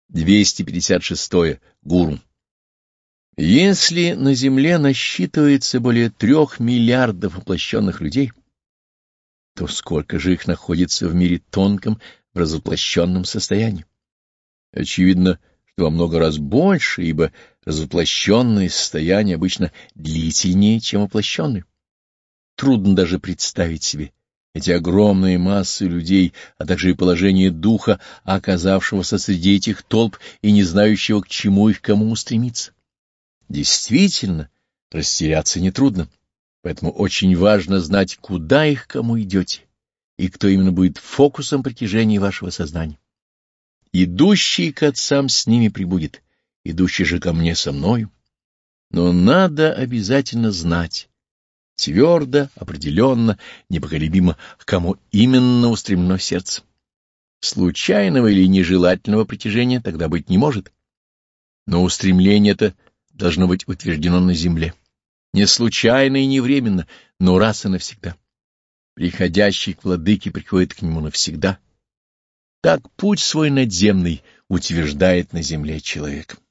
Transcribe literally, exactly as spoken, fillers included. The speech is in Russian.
двести пятьдесят шесть. Гуру. Если на Земле насчитывается более трех миллиардов воплощенных людей, то сколько же их находится в мире тонком, в развоплощенном состоянии? Очевидно, что во много раз больше, ибо развоплощенное состояние обычно длительнее, чем воплощенное. Трудно даже представить себе эти огромные массы людей, а также и положение духа, оказавшегося среди этих толп и не знающего, к чему и к кому устремиться. Действительно, растеряться нетрудно, поэтому очень важно знать, куда и к кому идете, и кто именно будет фокусом притяжения вашего сознания. Идущий к отцам с ними прибудет, идущий же ко мне со мною. Но надо обязательно знать, твердо, определенно, непоколебимо, к кому именно устремлено сердце. Случайного или нежелательного притяжения тогда быть не может. Но устремление это должно быть утверждено на земле. Не случайно и не временно, но раз и навсегда. Приходящий к владыке приходит к нему навсегда. Так путь свой надземный утверждает на земле человек.